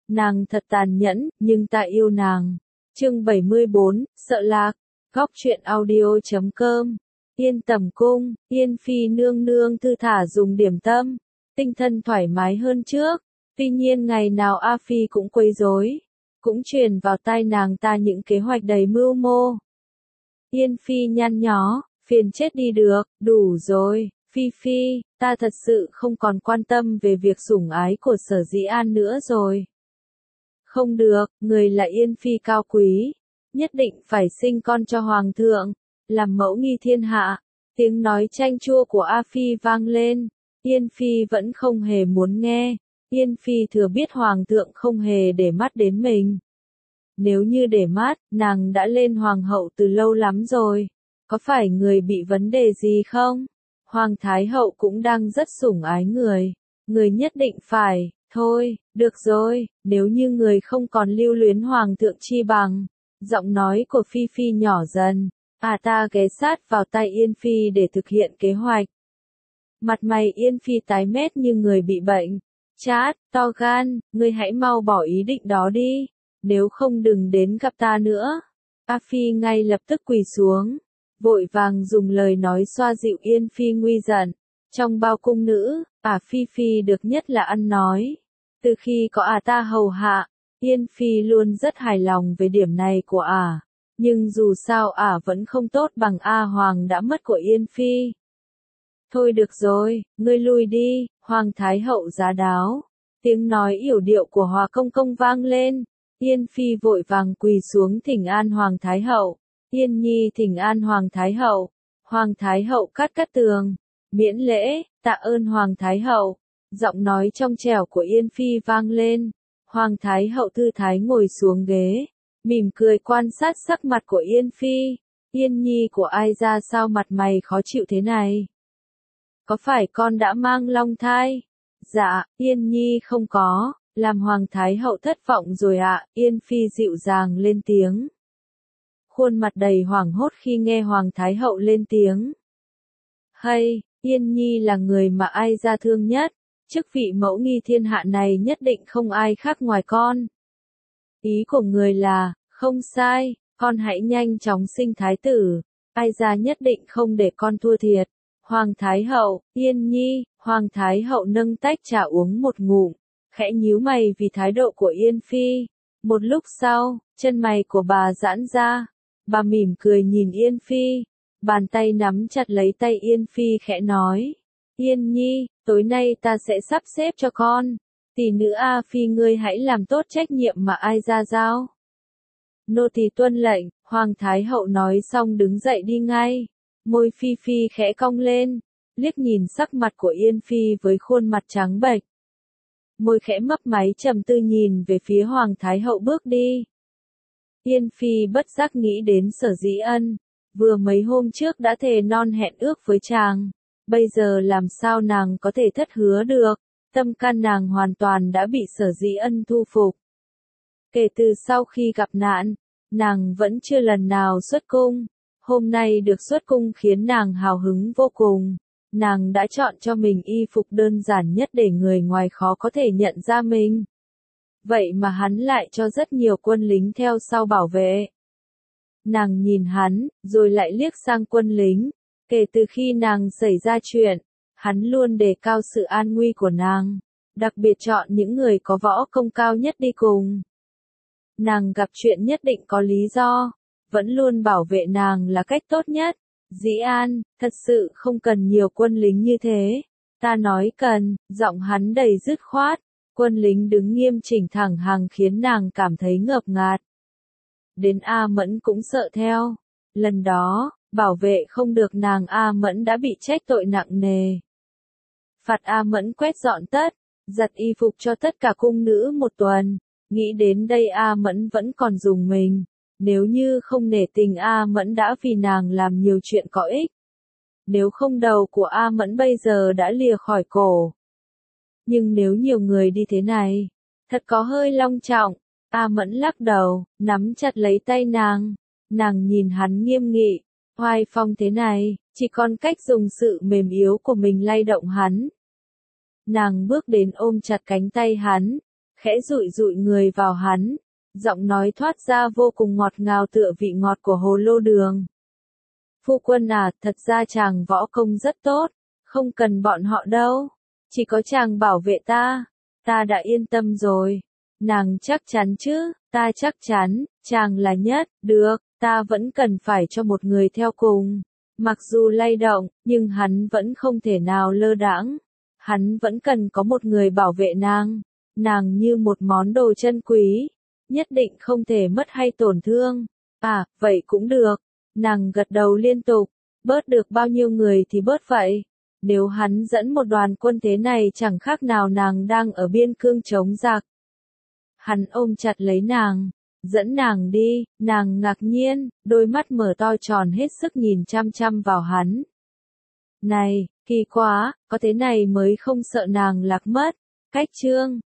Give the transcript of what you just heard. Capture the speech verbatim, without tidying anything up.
Nàng thật tàn nhẫn, nhưng ta yêu nàng. Chương bảy mươi bốn, sợ lạc. Góc truyện audio chấm com. Yên Tầm cung, Yên Phi nương nương thư thả dùng điểm tâm, tinh thần thoải mái hơn trước. Tuy nhiên ngày nào A Phi cũng quấy rối, cũng truyền vào tai nàng ta những kế hoạch đầy mưu mô. Yên Phi nhăn nhó, phiền chết đi được, đủ rồi, Phi Phi, ta thật sự không còn quan tâm về việc sủng ái của Sở Dĩ An nữa rồi. Không được, người là Yên Phi cao quý, nhất định phải sinh con cho Hoàng thượng, làm mẫu nghi thiên hạ. Tiếng nói chanh chua của A Phi vang lên, Yên Phi vẫn không hề muốn nghe. Yên Phi thừa biết Hoàng thượng không hề để mắt đến mình. Nếu như để mắt, nàng đã lên Hoàng hậu từ lâu lắm rồi. Có phải người bị vấn đề gì không? Hoàng Thái hậu cũng đang rất sủng ái người. Người nhất định phải, thôi, được rồi, nếu như người không còn lưu luyến Hoàng thượng chi bằng. Giọng nói của Phi Phi nhỏ dần. À ta ghé sát vào tay Yên Phi để thực hiện kế hoạch. Mặt mày Yên Phi tái mét như người bị bệnh. Chát, to gan, ngươi hãy mau bỏ ý định đó đi, nếu không đừng đến gặp ta nữa. A Phi ngay lập tức quỳ xuống, vội vàng dùng lời nói xoa dịu Yên Phi nguy giận. Trong bao cung nữ, ả Phi Phi được nhất là ăn nói. Từ khi có ả ta hầu hạ, Yên Phi luôn rất hài lòng về điểm này của ả. Nhưng dù sao ả vẫn không tốt bằng A Hoàng đã mất của Yên Phi. Thôi được rồi, ngươi lui đi, Hoàng Thái hậu giá đáo. Tiếng nói yểu điệu của Hòa công công vang lên. Yên Phi vội vàng quỳ xuống thỉnh an Hoàng Thái hậu. Yên Nhi thỉnh an Hoàng Thái hậu. Hoàng Thái hậu cắt cắt tường. Miễn lễ, tạ ơn Hoàng Thái hậu. Giọng nói trong trẻo của Yên Phi vang lên. Hoàng Thái hậu thư thái ngồi xuống ghế, mỉm cười quan sát sắc mặt của Yên Phi. Yên Nhi của ai ra sao mặt mày khó chịu thế này? Có phải con đã mang long thai? Dạ, Yên Nhi không có, làm Hoàng Thái hậu thất vọng rồi ạ. À. Yên Phi dịu dàng lên tiếng. Khuôn mặt đầy hoảng hốt khi nghe Hoàng Thái hậu lên tiếng. Hay, Yên Nhi là người mà ai ra thương nhất, chức vị mẫu nghi thiên hạ này nhất định không ai khác ngoài con. Ý của người là, không sai, con hãy nhanh chóng sinh thái tử, ai ra nhất định không để con thua thiệt. Hoàng Thái hậu, Yên Nhi, Hoàng Thái hậu nâng tách trà uống một ngụm, khẽ nhíu mày vì thái độ của Yên Phi. Một lúc sau, chân mày của bà giãn ra, bà mỉm cười nhìn Yên Phi, bàn tay nắm chặt lấy tay Yên Phi khẽ nói. Yên Nhi, tối nay ta sẽ sắp xếp cho con, tỷ nữ A Phi ngươi hãy làm tốt trách nhiệm mà ai ra giao. Nô tỳ tuân lệnh, Hoàng Thái hậu nói xong đứng dậy đi ngay. Môi Phi Phi khẽ cong lên, liếc nhìn sắc mặt của Yên Phi với khuôn mặt trắng bệch. Môi khẽ mấp máy trầm tư nhìn về phía Hoàng Thái hậu bước đi. Yên Phi bất giác nghĩ đến Sở Dĩ Ân, vừa mấy hôm trước đã thề non hẹn ước với chàng, bây giờ làm sao nàng có thể thất hứa được, tâm can nàng hoàn toàn đã bị Sở Dĩ Ân thu phục. Kể từ sau khi gặp nạn, nàng vẫn chưa lần nào xuất cung. Hôm nay được xuất cung khiến nàng hào hứng vô cùng. Nàng đã chọn cho mình y phục đơn giản nhất để người ngoài khó có thể nhận ra mình. Vậy mà hắn lại cho rất nhiều quân lính theo sau bảo vệ. Nàng nhìn hắn, rồi lại liếc sang quân lính. Kể từ khi nàng xảy ra chuyện, hắn luôn đề cao sự an nguy của nàng. Đặc biệt chọn những người có võ công cao nhất đi cùng. Nàng gặp chuyện nhất định có lý do. Vẫn luôn bảo vệ nàng là cách tốt nhất. Dĩ An, thật sự không cần nhiều quân lính như thế. Ta nói cần, giọng hắn đầy dứt khoát. Quân lính đứng nghiêm chỉnh thẳng hàng khiến nàng cảm thấy ngợp ngạt. Đến A Mẫn cũng sợ theo. Lần đó, bảo vệ không được nàng A Mẫn đã bị trách tội nặng nề. Phạt A Mẫn quét dọn tất, giặt y phục cho tất cả cung nữ một tuần. Nghĩ đến đây A Mẫn vẫn còn dùng mình. Nếu như không nể tình A Mẫn đã vì nàng làm nhiều chuyện có ích. Nếu không đầu của A Mẫn bây giờ đã lìa khỏi cổ. Nhưng nếu nhiều người đi thế này, thật có hơi long trọng. A Mẫn lắc đầu, nắm chặt lấy tay nàng. Nàng nhìn hắn nghiêm nghị, oai phong thế này, chỉ còn cách dùng sự mềm yếu của mình lay động hắn. Nàng bước đến ôm chặt cánh tay hắn, khẽ dụi dụi người vào hắn, giọng nói thoát ra vô cùng ngọt ngào tựa vị ngọt của hồ lô đường. Phu quân à, thật ra chàng võ công rất tốt, không cần bọn họ đâu, chỉ có chàng bảo vệ ta, ta đã yên tâm rồi. Nàng chắc chắn chứ, ta chắc chắn, chàng là nhất, được, ta vẫn cần phải cho một người theo cùng. Mặc dù lay động, nhưng hắn vẫn không thể nào lơ đãng. Hắn vẫn cần có một người bảo vệ nàng, nàng như một món đồ chân quý, nhất định không thể mất hay tổn thương. À, vậy cũng được. Nàng gật đầu liên tục, bớt được bao nhiêu người thì bớt vậy. Nếu hắn dẫn một đoàn quân thế này chẳng khác nào nàng đang ở biên cương chống giặc. Hắn ôm chặt lấy nàng, dẫn nàng đi, nàng ngạc nhiên, đôi mắt mở to tròn hết sức nhìn chăm chăm vào hắn. Này, kỳ quá, có thế này mới không sợ nàng lạc mất. Cách chương